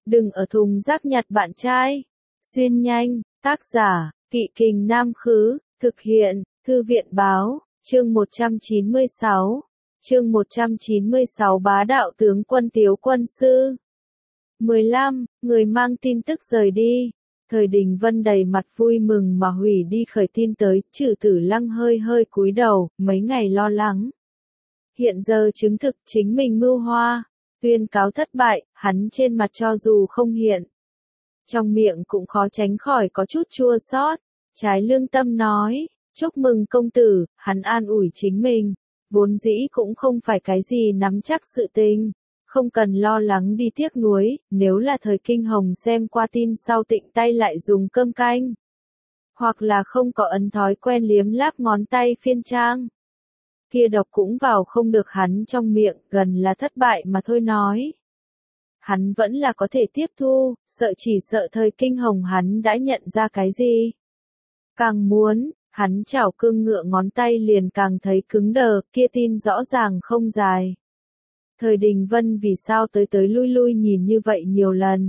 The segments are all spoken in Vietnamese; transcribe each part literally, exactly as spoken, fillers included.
Đừng ở thùng rác nhặt bạn trai. Xuyên nhanh, tác giả, Kỵ Kình Nam Khứ, thực hiện, Thư viện Báo, chương một trăm chín mươi sáu. Chương một trăm chín mươi sáu Bá đạo tướng quân Tiếu quân sư. mười lăm. Người mang tin tức rời đi. Thời Đình Vân đầy mặt vui mừng mà hủy đi khởi tin tới, Trừ Tử Lăng hơi hơi cúi đầu, mấy ngày lo lắng. Hiện giờ chứng thực chính mình mưu hoa, tuyên cáo thất bại, hắn trên mặt cho dù không hiện. Trong miệng cũng khó tránh khỏi có chút chua xót, trái lương tâm nói, chúc mừng công tử, hắn an ủi chính mình, vốn dĩ cũng không phải cái gì nắm chắc sự tình. Không cần lo lắng đi tiếc nuối, nếu là thời Kinh Hồng xem qua tin sau tịnh tay lại dùng cơm canh. Hoặc là không có ấn thói quen liếm láp ngón tay phiên trang. Kia độc cũng vào không được hắn trong miệng, gần là thất bại mà thôi nói. Hắn vẫn là có thể tiếp thu, sợ chỉ sợ thời Kinh Hồng hắn đã nhận ra cái gì. Càng muốn, hắn chảo cương ngựa ngón tay liền càng thấy cứng đờ, kia tin rõ ràng không dài. Thời Đình Vân vì sao tới tới lui lui nhìn như vậy nhiều lần.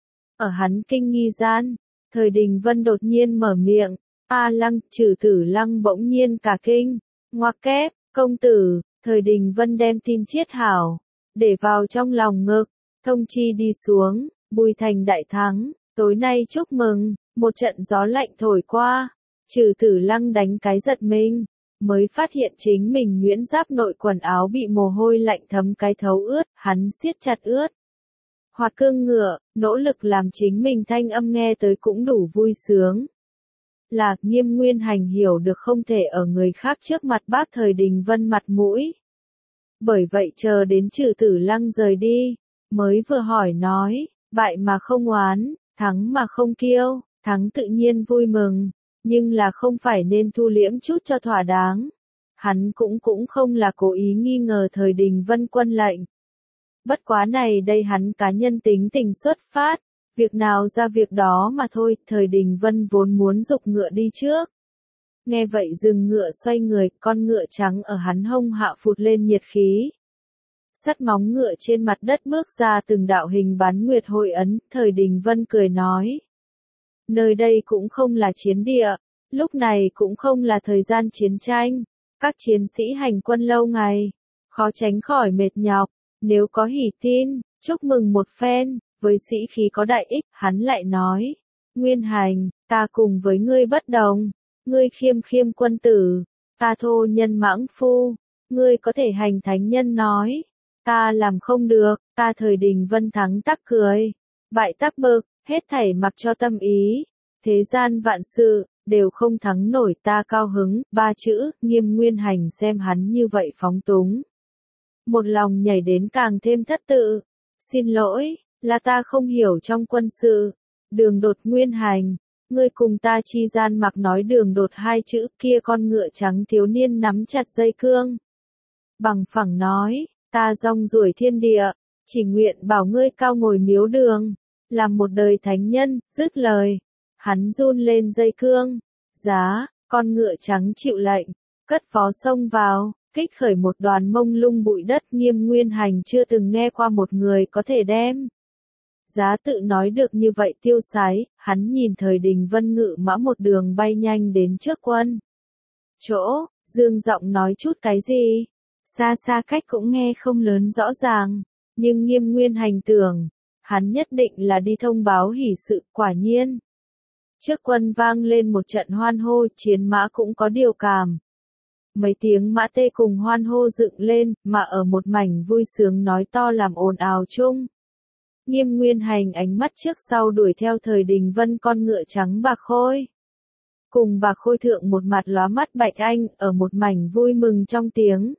Ở hắn kinh nghi gian, Thời Đình Vân đột nhiên mở miệng, A Lăng, Trừ Tử Lăng bỗng nhiên cả kinh, ngoặc kép, công tử, Thời Đình Vân đem tin chiết hảo, để vào trong lòng ngực, thông chi đi xuống, Bùi Thành đại thắng, tối nay chúc mừng, một trận gió lạnh thổi qua, Trừ Tử Lăng đánh cái giật mình. Mới phát hiện chính mình nhuyễn giáp nội quần áo bị mồ hôi lạnh thấm cái thấu ướt, hắn siết chặt ướt. Hoạt cương ngựa, nỗ lực làm chính mình thanh âm nghe tới cũng đủ vui sướng. Là Nghiêm Nguyên Hành hiểu được không thể ở người khác trước mặt bác Thời Đình Vân mặt mũi. Bởi vậy chờ đến Trừ Tử Lăng rời đi, mới vừa hỏi nói, bại mà không oán, thắng mà không kiêu, thắng tự nhiên vui mừng. Nhưng là không phải nên thu liễm chút cho thỏa đáng. Hắn cũng cũng không là cố ý nghi ngờ Thời Đình Vân quân lệnh. Bất quá này đây hắn cá nhân tính tình xuất phát, việc nào ra việc đó mà thôi, Thời Đình Vân vốn muốn giục ngựa đi trước. Nghe vậy dừng ngựa xoay người, con ngựa trắng ở hắn hông hạ phụt lên nhiệt khí. Sắt móng ngựa trên mặt đất bước ra từng đạo hình bán nguyệt hội ấn, Thời Đình Vân cười nói. Nơi đây cũng không là chiến địa, lúc này cũng không là thời gian chiến tranh, các chiến sĩ hành quân lâu ngày, khó tránh khỏi mệt nhọc, nếu có hỉ tin, chúc mừng một phen, với sĩ khí có đại ích, hắn lại nói, Nguyên Hành, ta cùng với ngươi bất đồng, ngươi khiêm khiêm quân tử, ta thô nhân mãng phu, ngươi có thể hành thánh nhân nói, ta làm không được, ta Thời Đình Vân thắng tắc cười, bại tắc bực. Hết thảy mặc cho tâm ý, thế gian vạn sự, đều không thắng nổi ta cao hứng, ba chữ, Nghiêm Nguyên Hành xem hắn như vậy phóng túng. Một lòng nhảy đến càng thêm thất tự, xin lỗi, là ta không hiểu trong quân sự, Đường Đột Nguyên Hành, ngươi cùng ta chi gian mặc nói Đường Đột hai chữ kia con ngựa trắng thiếu niên nắm chặt dây cương. Bằng phẳng nói, ta rong ruổi thiên địa, chỉ nguyện bảo ngươi cao ngồi miếu đường. Làm một đời thánh nhân, dứt lời. Hắn run lên dây cương. Giá, con ngựa trắng chịu lệnh. Cất phó xông vào, kích khởi một đoàn mông lung bụi đất. Nghiêm Nguyên Hành chưa từng nghe qua một người có thể đem. Giá tự nói được như vậy tiêu sái, hắn nhìn Thời Đình Vân ngự mã một đường bay nhanh đến trước quân. Chỗ, dương giọng nói chút cái gì? Xa xa cách cũng nghe không lớn rõ ràng. Nhưng Nghiêm Nguyên Hành tưởng. Hắn nhất định là đi thông báo hỷ sự, quả nhiên. Trước quân vang lên một trận hoan hô, chiến mã cũng có điều cảm. Mấy tiếng mã tê cùng hoan hô dựng lên, mà ở một mảnh vui sướng nói to làm ồn ào chung. Nghiêm Nguyên Hành ánh mắt trước sau đuổi theo Thời Đình Vân con ngựa trắng bạc khôi. Cùng bạc khôi thượng một mặt lóa mắt bạch anh, ở một mảnh vui mừng trong tiếng.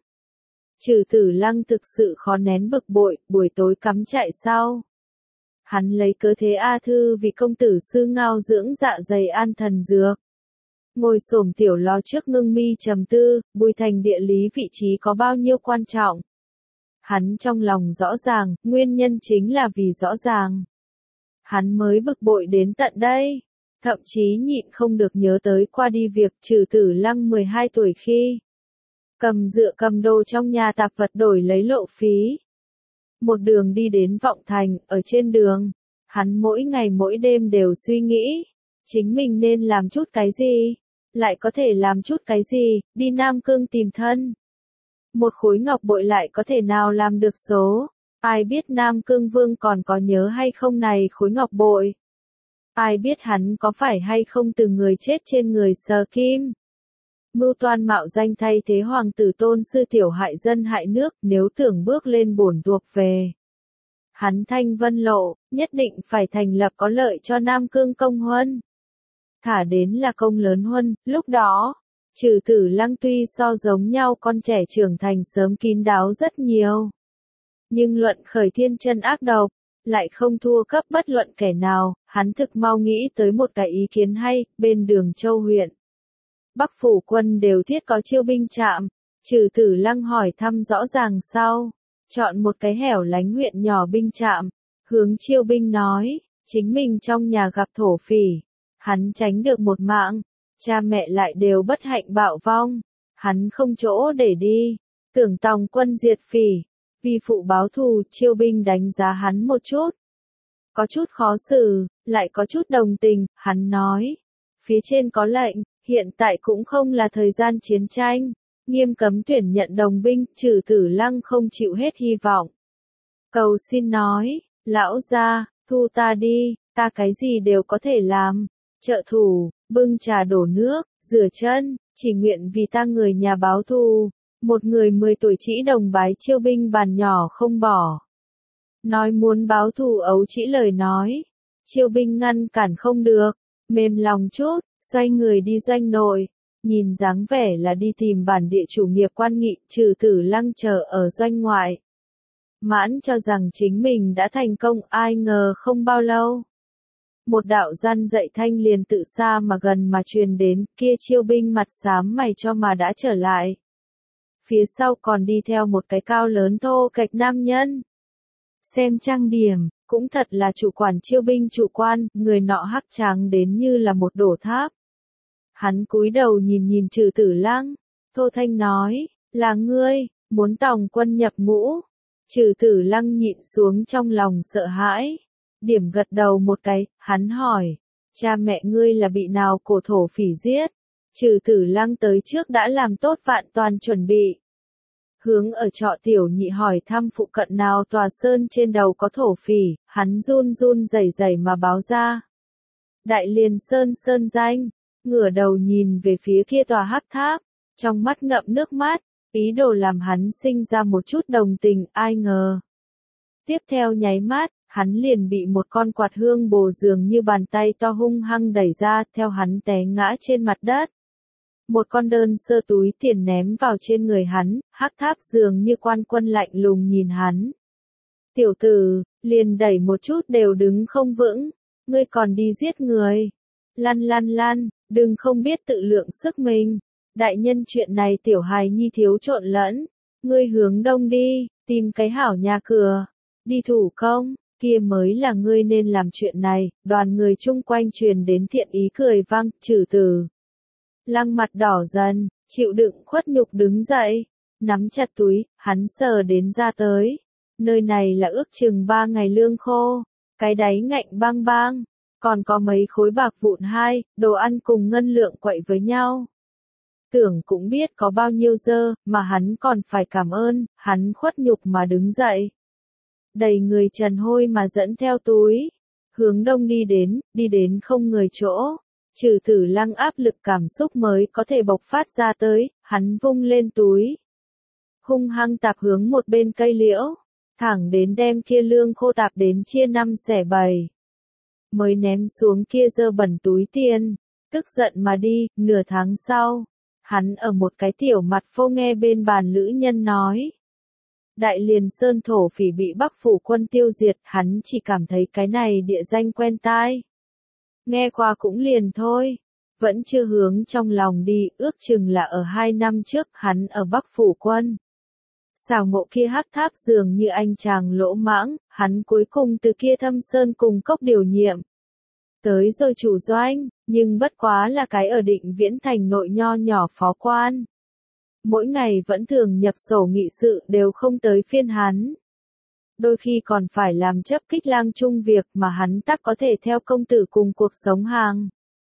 Trừ Tử Lăng thực sự khó nén bực bội, buổi tối cắm trại sau. Hắn lấy cớ thế A Thư vì công tử sư ngao dưỡng dạ dày an thần dược. Ngồi xổm tiểu lò trước ngưng mi trầm tư, Bùi Thành địa lý vị trí có bao nhiêu quan trọng. Hắn trong lòng rõ ràng, nguyên nhân chính là vì rõ ràng. Hắn mới bực bội đến tận đây, thậm chí nhịn không được nhớ tới qua đi việc Trừ Tử Lăng mười hai tuổi khi. Cầm dựa cầm đồ trong nhà tạp vật đổi lấy lộ phí. Một đường đi đến Vọng Thành, ở trên đường, Hắn mỗi ngày mỗi đêm đều suy nghĩ, chính mình nên làm chút cái gì, lại có thể làm chút cái gì, đi Nam Cương tìm thân. Một khối ngọc bội lại có thể nào làm được số, ai biết Nam Cương Vương còn có nhớ hay không này khối ngọc bội. Ai biết hắn có phải hay không từ người chết trên người Sở Kim. Mưu toan mạo danh thay thế hoàng tử tôn sư tiểu hại dân hại nước, nếu tưởng bước lên bổn thuộc về. Hắn thanh vân lộ, nhất định phải thành lập có lợi cho Nam Cương công huân. Thả đến là công lớn huân, lúc đó, Trừ Tử Lăng tuy so giống nhau con trẻ trưởng thành sớm kín đáo rất nhiều. Nhưng luận khởi thiên chân ác độc, lại không thua cấp bất luận kẻ nào, hắn thực mau nghĩ tới một cái ý kiến hay, bên Đường Châu huyện. Bắc phủ quân đều thiết có chiêu binh trạm, Trừ Tử Lăng hỏi thăm rõ ràng sau, chọn một cái hẻo lánh huyện nhỏ binh trạm, hướng chiêu binh nói, chính mình trong nhà gặp thổ phỉ, hắn tránh được một mạng, cha mẹ lại đều bất hạnh bạo vong, hắn không chỗ để đi, tưởng tòng quân diệt phỉ, vì phụ báo thù, chiêu binh đánh giá hắn một chút. Có chút khó xử, lại có chút đồng tình, hắn nói, phía trên có lệnh, hiện tại cũng không là thời gian chiến tranh, nghiêm cấm tuyển nhận đồng binh, Trừ Tử Lăng không chịu hết hy vọng. Cầu xin nói, lão gia, thu ta đi, ta cái gì đều có thể làm, trợ thủ, bưng trà đổ nước, rửa chân, chỉ nguyện vì ta người nhà báo thù. Một người mười tuổi chỉ đồng bái chiêu binh bàn nhỏ không bỏ. Nói muốn báo thù ấu chỉ lời nói. Chiêu binh ngăn cản không được, mềm lòng chút, xoay người đi doanh nội. Nhìn dáng vẻ là đi tìm bản địa chủ nghiệp quan nghị, Trừ Tử Lăng chờ ở doanh ngoại. Mãn cho rằng chính mình đã thành công, ai ngờ không bao lâu. Một đạo gian dạy thanh liền tự xa mà gần mà truyền đến, kia chiêu binh mặt xám mày cho mà đã trở lại. Phía sau còn đi theo một cái cao lớn thô kệch nam nhân. Xem trang điểm, cũng thật là chủ quản chiêu binh chủ quan, người nọ hắc trắng đến như là một đổ tháp. Hắn cúi đầu nhìn nhìn Trừ Tử Lăng, thô thanh nói, là ngươi, muốn tòng quân nhập ngũ. Trừ Tử Lăng nhịn xuống trong lòng sợ hãi, điểm gật đầu một cái, hắn hỏi, cha mẹ ngươi là bị nào cổ thổ phỉ giết? Trừ Tử Lăng tới trước đã làm tốt vạn toàn chuẩn bị. Hướng ở trọ tiểu nhị hỏi thăm phụ cận nào tòa sơn trên đầu có thổ phỉ, hắn run run rẩy rẩy mà báo ra. Đại Liền Sơn sơn danh, ngửa đầu nhìn về phía kia tòa hắc tháp, trong mắt ngậm nước mắt, ý đồ làm hắn sinh ra một chút đồng tình, ai ngờ. Tiếp theo nháy mắt, hắn liền bị một con quạt hương bồ dường như bàn tay to hung hăng đẩy ra, theo hắn té ngã trên mặt đất. Một con đơn sơ túi tiền ném vào trên người hắn, hắc tháp dường như quan quân lạnh lùng nhìn hắn. Tiểu tử, liền đẩy một chút đều đứng không vững, ngươi còn đi giết người. Lăn lăn lăn, đừng không biết tự lượng sức mình. Đại nhân chuyện này tiểu hài nhi thiếu trộn lẫn. Ngươi hướng đông đi, tìm cái hảo nhà cửa. Đi thủ công, kia mới là ngươi nên làm chuyện này. Đoàn người chung quanh truyền đến thiện ý cười vang, Trừ Tử Lăng mặt đỏ dần, chịu đựng khuất nhục đứng dậy, nắm chặt túi, hắn sờ đến ra tới. Nơi này là ước chừng ba ngày lương khô, cái đáy ngạnh bang bang, còn có mấy khối bạc vụn hai, đồ ăn cùng ngân lượng quậy với nhau. Tưởng cũng biết có bao nhiêu dơ, mà hắn còn phải cảm ơn, hắn khuất nhục mà đứng dậy. Đầy người trần hôi mà dẫn theo túi, hướng đông đi đến, đi đến không người chỗ. Trừ Tử Lăng áp lực cảm xúc mới có thể bộc phát ra tới, hắn vung lên túi. Hung hăng tạp hướng một bên cây liễu, thẳng đến đem kia lương khô tạp đến chia năm xẻ bảy. Mới ném xuống kia dơ bẩn túi tiền, tức giận mà đi, nửa tháng sau. Hắn ở một cái tiểu mặt phô nghe bên bàn lữ nhân nói. Đại Liền Sơn thổ phỉ bị Bắc phủ quân tiêu diệt, hắn chỉ cảm thấy cái này địa danh quen tai. Nghe qua cũng liền thôi, vẫn chưa hướng trong lòng đi, ước chừng là ở hai năm trước hắn ở Bắc phủ quân. Xảo ngộ kia hắc tháp dường như anh chàng lỗ mãng, hắn cuối cùng từ kia Thâm Sơn cùng cốc điều nhiệm. Tới rồi chủ doanh, nhưng bất quá là cái ở Định Viễn thành nội nho nhỏ phó quan. Mỗi ngày vẫn thường nhập sổ nghị sự đều không tới phiên hắn. đôi khi còn phải làm chấp kích lang chung việc mà hắn tắc có thể theo công tử cùng cuộc sống hàng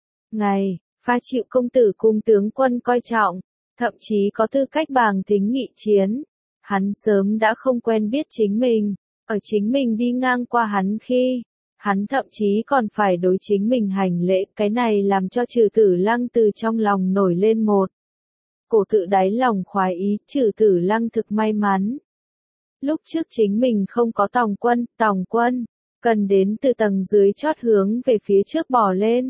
ngày, pha chịu công tử cùng tướng quân coi trọng, thậm chí có tư cách bàng tính nghị chiến. Hắn sớm đã không quen biết chính mình, ở chính mình đi ngang qua hắn khi, hắn thậm chí còn phải đối chính mình hành lễ, cái này làm cho Trừ Tử Lăng từ trong lòng nổi lên một cổ tự đáy lòng khoái ý. Trừ Tử Lăng thực may mắn. Lúc trước chính mình không có tòng quân, tòng quân, cần đến từ tầng dưới chót hướng về phía trước bò lên.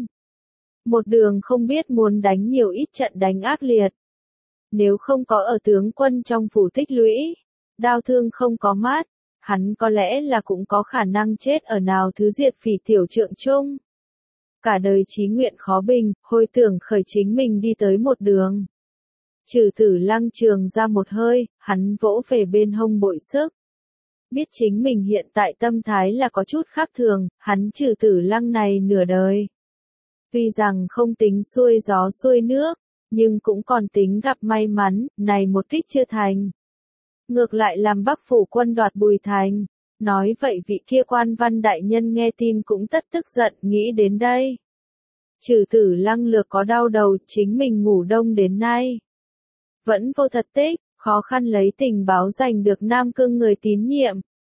Một đường không biết muốn đánh nhiều ít trận đánh ác liệt. Nếu không có ở tướng quân trong phủ tích lũy, đao thương không có mát, hắn có lẽ là cũng có khả năng chết ở nào thứ diệt phỉ tiểu trượng chung. Cả đời chí nguyện khó bình, hồi tưởng khởi chính mình đi tới một đường. Trừ Tử Lăng trường ra một hơi, hắn vỗ về bên hông bội sức. Biết chính mình hiện tại tâm thái là có chút khác thường, hắn Trừ Tử Lăng này nửa đời. Tuy rằng không tính xuôi gió xuôi nước, nhưng cũng còn tính gặp may mắn, này một kích chưa thành. Ngược lại làm Bắc phủ quân đoạt Bùi Thành. Nói vậy vị kia quan văn đại nhân nghe tin cũng tất tức giận, nghĩ đến đây. Trừ Tử Lăng lược có đau đầu, chính mình ngủ đông đến nay. Vẫn vô thật tích, khó khăn lấy tình báo giành được Nam Cương người tín nhiệm.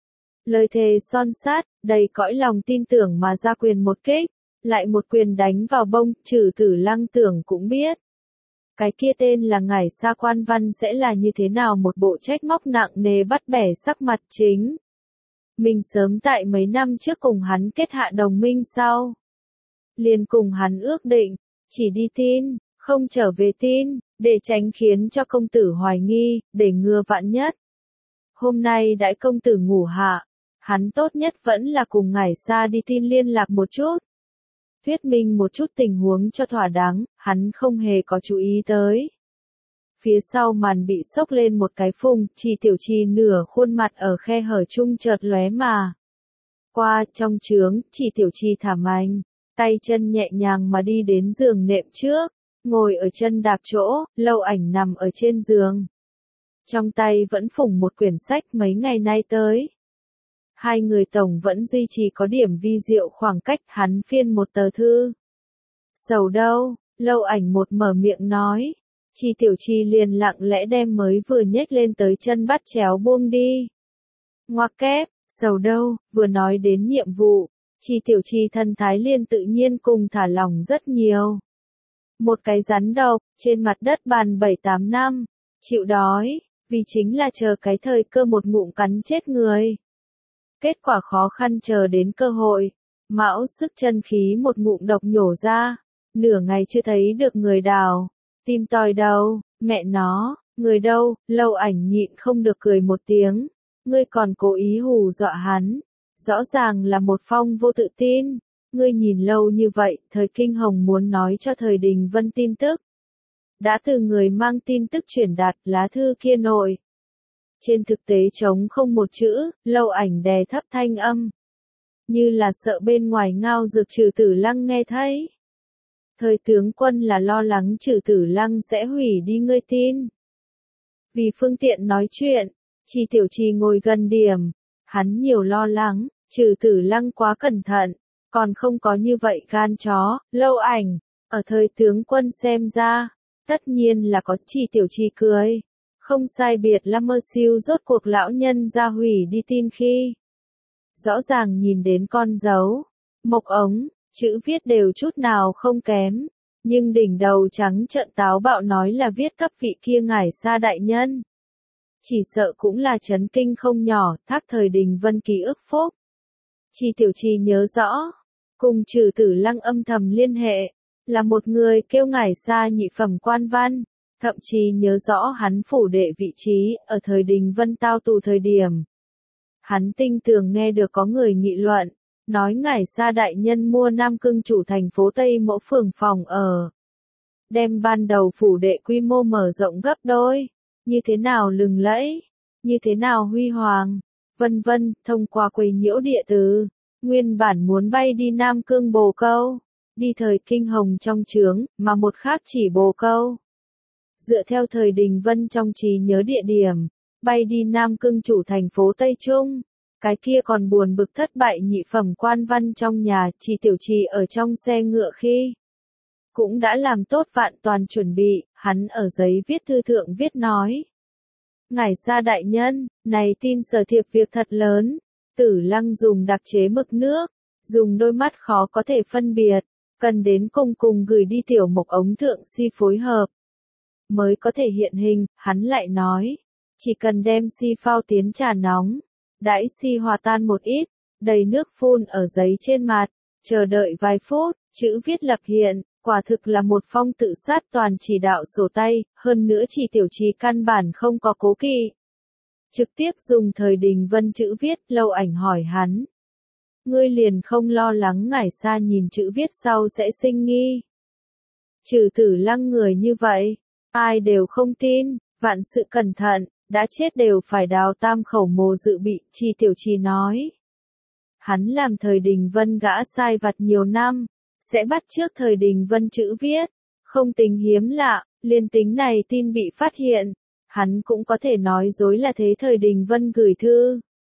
Lời thề son sát, đầy cõi lòng tin tưởng mà ra quyền một kích, lại một quyền đánh vào bông. Trừ Tử Lăng tưởng cũng biết. Cái kia tên là Ngải Sa quan văn sẽ là như thế nào một bộ trách móc nặng nề bắt bẻ sắc mặt chính. Mình sớm tại mấy năm trước cùng hắn kết hạ đồng minh sau. Liền cùng hắn ước định, chỉ đi tin, không trở về tin, để tránh khiến cho công tử hoài nghi, để ngừa vạn nhất. Hôm nay đại công tử ngủ hạ, hắn tốt nhất vẫn là cùng Ngải Sa đi tin liên lạc một chút. Thuyết minh một chút tình huống cho thỏa đáng, hắn không hề có chú ý tới. Phía sau màn bị sốc lên một cái phùng, Chỉ Tiểu Trì nửa khuôn mặt ở khe hở chung chợt lóe mà. Qua, trong trướng, Chỉ Tiểu Trì thả mạnh, tay chân nhẹ nhàng mà đi đến giường nệm trước, ngồi ở chân đạp chỗ, Lâu Ảnh nằm ở trên giường. Trong tay vẫn phủng một quyển sách mấy ngày nay tới. Hai người tổng vẫn duy trì có điểm vi diệu khoảng cách, hắn phiên một tờ thư. Sầu đâu, Lâu Ảnh một mở miệng nói. Chỉ Tiểu Trì liền lặng lẽ đem mới vừa nhếch lên tới chân bắt chéo buông đi. Ngoặc kép, sầu đâu, vừa nói đến nhiệm vụ, Chỉ Tiểu Trì thân thái liền tự nhiên cùng thả lỏng rất nhiều. Một cái rắn độc, trên mặt đất bàn bảy tám năm, chịu đói, vì chính là chờ cái thời cơ một ngụm cắn chết người. Kết quả khó khăn chờ đến cơ hội, mão sức chân khí một ngụm độc nhổ ra, nửa ngày chưa thấy được người đào, tim tòi đầu, mẹ nó, người đâu, Lâu Ảnh nhịn không được cười một tiếng, ngươi còn cố ý hù dọa hắn, rõ ràng là một phong vô tự tin, ngươi nhìn lâu như vậy, thời Kinh Hồng muốn nói cho thời Đình Vân tin tức. Đã từ người mang tin tức chuyển đạt lá thư kia nội. Trên thực tế trống không một chữ, Lâu Ảnh đè thấp thanh âm. Như là sợ bên ngoài ngao dược Trừ Tử Lăng nghe thấy. Thời tướng quân là lo lắng Trừ Tử Lăng sẽ hủy đi ngươi tin. Vì phương tiện nói chuyện, Chỉ Tiểu Trì ngồi gần điểm. Hắn nhiều lo lắng, Trừ Tử Lăng quá cẩn thận, còn không có như vậy gan chó. Lâu Ảnh, ở thời tướng quân xem ra, tất nhiên là có. Chỉ Tiểu Trì cười. Không sai biệt là mơ siêu rốt cuộc lão nhân ra hủy đi tin khi. Rõ ràng nhìn đến con dấu, mộc ống, chữ viết đều chút nào không kém, nhưng đỉnh đầu trắng trợn táo bạo nói là viết cấp vị kia Ngải Sa đại nhân. Chỉ sợ cũng là chấn kinh không nhỏ, thác thời Đình Vân ký ức phúc. Chỉ Tiểu Trì nhớ rõ, cùng Trừ Tử Lăng âm thầm liên hệ, là một người kêu Ngải Sa nhị phẩm quan văn. Thậm chí nhớ rõ hắn phủ đệ vị trí, ở thời Đình Vân tao tù thời điểm. Hắn tinh tường nghe được có người nghị luận, nói Ngải Sa đại nhân mua Nam Cương chủ thành phố Tây Mỗ phường phòng ở. Đem ban đầu phủ đệ quy mô mở rộng gấp đôi, như thế nào lừng lẫy, như thế nào huy hoàng, vân vân, thông qua quấy nhiễu địa tứ, nguyên bản muốn bay đi Nam Cương Bồ Câu, đi thời Kinh Hồng trong trướng, mà một khác chỉ Bồ Câu. Dựa theo thời Đình Vân trong trí nhớ địa điểm, bay đi Nam Cương chủ thành phố Tây Trung, Cái kia còn buồn bực thất bại nhị phẩm quan văn trong nhà, Trì Tiểu Trì ở trong xe ngựa khi cũng đã làm tốt vạn toàn chuẩn bị, hắn ở giấy viết thư thượng viết nói. Ngải Sa đại nhân, này tin sở thiệp việc thật lớn, Tử Lăng dùng đặc chế mực nước, dùng đôi mắt khó có thể phân biệt, cần đến cùng cùng gửi đi tiểu mộc ống thượng si phối hợp. Mới có thể hiện hình, hắn lại nói, chỉ cần đem si phao tiến trà nóng, đãi si hòa tan một ít, đầy nước phun ở giấy trên mặt, chờ đợi vài phút, chữ viết lập hiện, quả thực là một phong tự sát toàn chỉ đạo sổ tay, hơn nữa Trì Tiểu Trì căn bản không có cố kỵ. Trực tiếp dùng thời Đình Vân chữ viết, Lâu Ảnh hỏi hắn. Ngươi liền không lo lắng Ngải Sa nhìn chữ viết sau sẽ sinh nghi. Trừ Tử Lăng người như vậy, ai đều không tin, vạn sự cẩn thận, đã chết đều phải đào tam khẩu mồ dự bị, Trì Tiểu Trì nói. Hắn làm thời Đình Vân gã sai vặt nhiều năm, sẽ bắt trước thời Đình Vân chữ viết, không tính hiếm lạ, liên tính này tin bị phát hiện, hắn cũng có thể nói dối là thế thời Đình Vân gửi thư.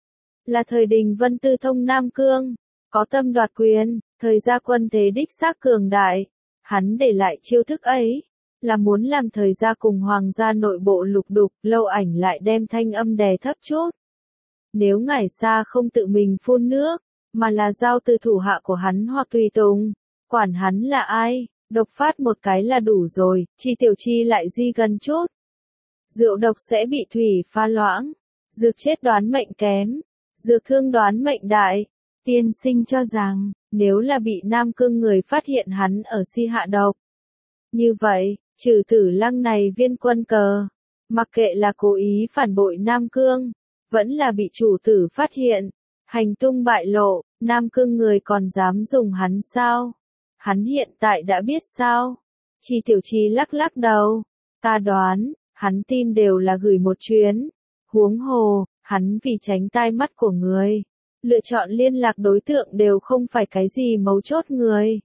Là thời Đình Vân tư thông Nam Cương, có tâm đoạt quyền, thời gia quân thế đích xác cường đại, hắn để lại chiêu thức ấy, là muốn làm thời gia cùng hoàng gia nội bộ lục đục, Lâu Ảnh lại đem thanh âm đè thấp chút. Nếu Ngải Sa không tự mình phun nước, mà là giao từ thủ hạ của hắn hoặc tùy tùng, quản hắn là ai, độc phát một cái là đủ rồi, Trì Tiểu Trì lại di gần chút. Rượu độc sẽ bị thủy pha loãng, dược chết đoán mệnh kém, dược thương đoán mệnh đại. Tiên sinh cho rằng, nếu là bị Nam Cương người phát hiện hắn ở si hạ độc. Như vậy, trừ Tử Lăng này viên quân cờ, mặc kệ là cố ý phản bội Nam Cương, vẫn là bị chủ tử phát hiện, hành tung bại lộ, Nam Cương người còn dám dùng hắn sao? Hắn hiện tại đã biết sao? Trì Tiểu Trì lắc lắc đầu, ta đoán, hắn tin đều là gửi một chuyến, huống hồ, hắn vì tránh tai mắt của người, lựa chọn liên lạc đối tượng đều không phải cái gì mấu chốt người.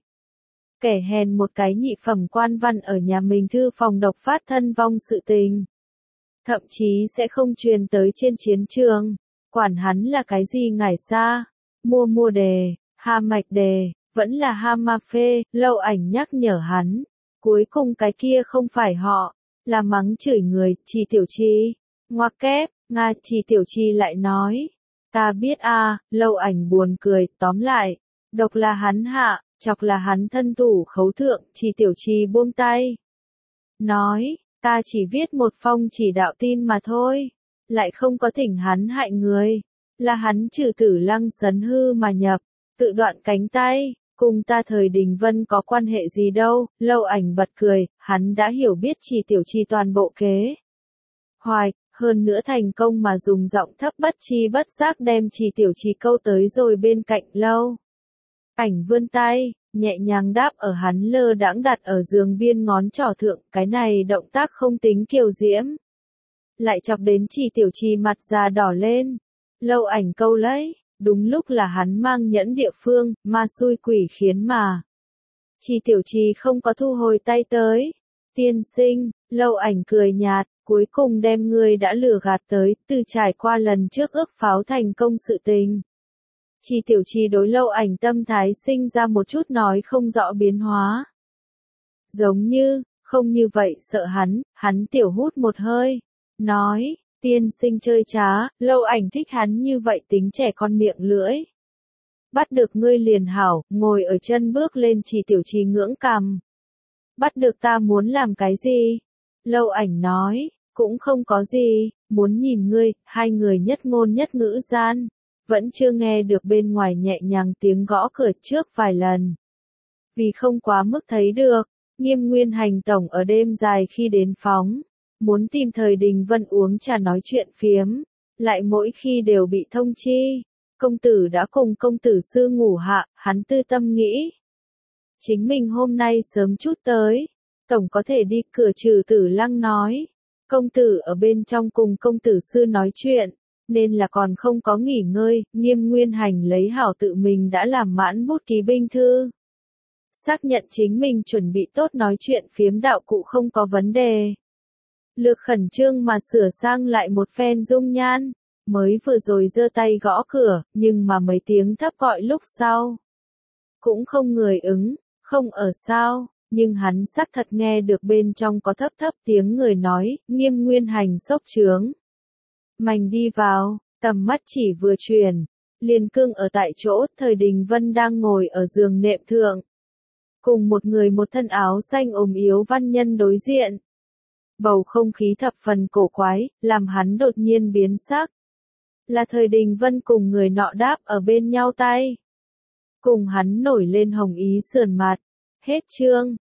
Kẻ hèn một cái nhị phẩm quan văn ở nhà mình thư phòng độc phát thân vong sự tình. Thậm chí sẽ không truyền tới trên chiến trường, quản hắn là cái gì Ngải Sa, mua mua đề, ha mạch đề, vẫn là ha ma phê, Lâu Ảnh nhắc nhở hắn. Cuối cùng cái kia không phải họ, là mắng chửi người, Trì Tiểu Trì, ngoặc kép, Nga Trì Tiểu Trì lại nói. Ta biết a, à, Lâu Ảnh buồn cười, tóm lại, độc là hắn hạ, chọc là hắn thân thủ khấu thượng, Trì Tiểu Trì buông tay. Nói, ta chỉ viết một phong chỉ đạo tin mà thôi, lại không có thỉnh hắn hại người, là hắn trừ Tử Lăng sấn hư mà nhập, tự đoạn cánh tay, cùng ta thời Đình Vân có quan hệ gì đâu, Lâu Ảnh bật cười, hắn đã hiểu biết Trì Tiểu Trì toàn bộ kế hoạch, hơn nữa thành công mà dùng giọng thấp bất chi bất giác đem Trì Tiểu Trì câu tới rồi bên cạnh Lâu Ảnh vươn tay, nhẹ nhàng đáp ở hắn lơ đãng đặt ở giường biên ngón trỏ thượng, cái này động tác không tính kiều diễm. Lại chọc đến Trì Tiểu Trì mặt già đỏ lên, Lâu Ảnh câu lấy, đúng lúc là hắn mang nhẫn địa phương, ma xui quỷ khiến mà. Trì Tiểu Trì không có thu hồi tay tới. Tiên sinh, Lâu Ảnh cười nhạt, cuối cùng đem ngươi đã lừa gạt tới, từ trải qua lần trước ước pháo thành công sự tình. Trì Tiểu Trì đối Lâu Ảnh tâm thái sinh ra một chút nói không rõ biến hóa. Giống như, không như vậy sợ hắn, hắn tiểu hút một hơi, nói, tiên sinh chơi trá, Lâu Ảnh thích hắn như vậy tính trẻ con miệng lưỡi. Bắt được ngươi liền hảo, ngồi ở chân bước lên Trì Tiểu Trì ngưỡng cằm. Bắt được ta muốn làm cái gì? Lâu Ảnh nói, cũng không có gì, muốn nhìn ngươi, hai người nhất ngôn nhất ngữ gian. Vẫn chưa nghe được bên ngoài nhẹ nhàng tiếng gõ cửa trước vài lần. Vì không quá mức thấy được, Nghiêm Nguyên Hành tổng ở đêm dài khi đến phóng, muốn tìm thời Đình Vân uống trà nói chuyện phiếm, lại mỗi khi đều bị thông chi. Công tử đã cùng công tử sư ngủ hạ, hắn tư tâm nghĩ. Chính mình hôm nay sớm chút tới, tổng có thể đi cửa trừ Tử Lăng nói. Công tử ở bên trong cùng công tử sư nói chuyện, nên là còn không có nghỉ ngơi, Nghiêm Nguyên Hành lấy hảo tự mình đã làm mãn bút ký binh thư. Xác nhận chính mình chuẩn bị tốt nói chuyện phiếm đạo cụ không có vấn đề. Lược khẩn trương mà sửa sang lại một phen dung nhan, mới vừa rồi giơ tay gõ cửa, nhưng mà mấy tiếng thấp gọi lúc sau. Cũng không người ứng, không ở sao, nhưng hắn xác thật nghe được bên trong có thấp thấp tiếng người nói, Nghiêm Nguyên Hành sốc trướng. Mành đi vào, tầm mắt chỉ vừa chuyển, liền cương ở tại chỗ, Thời Đình Vân đang ngồi ở giường nệm thượng. Cùng một người một thân áo xanh ốm yếu văn nhân đối diện. Bầu không khí thập phần cổ quái, làm hắn đột nhiên biến sắc. Là Thời Đình Vân cùng người nọ đáp ở bên nhau tay. Cùng hắn nổi lên hồng ý sườn mặt. Hết chương.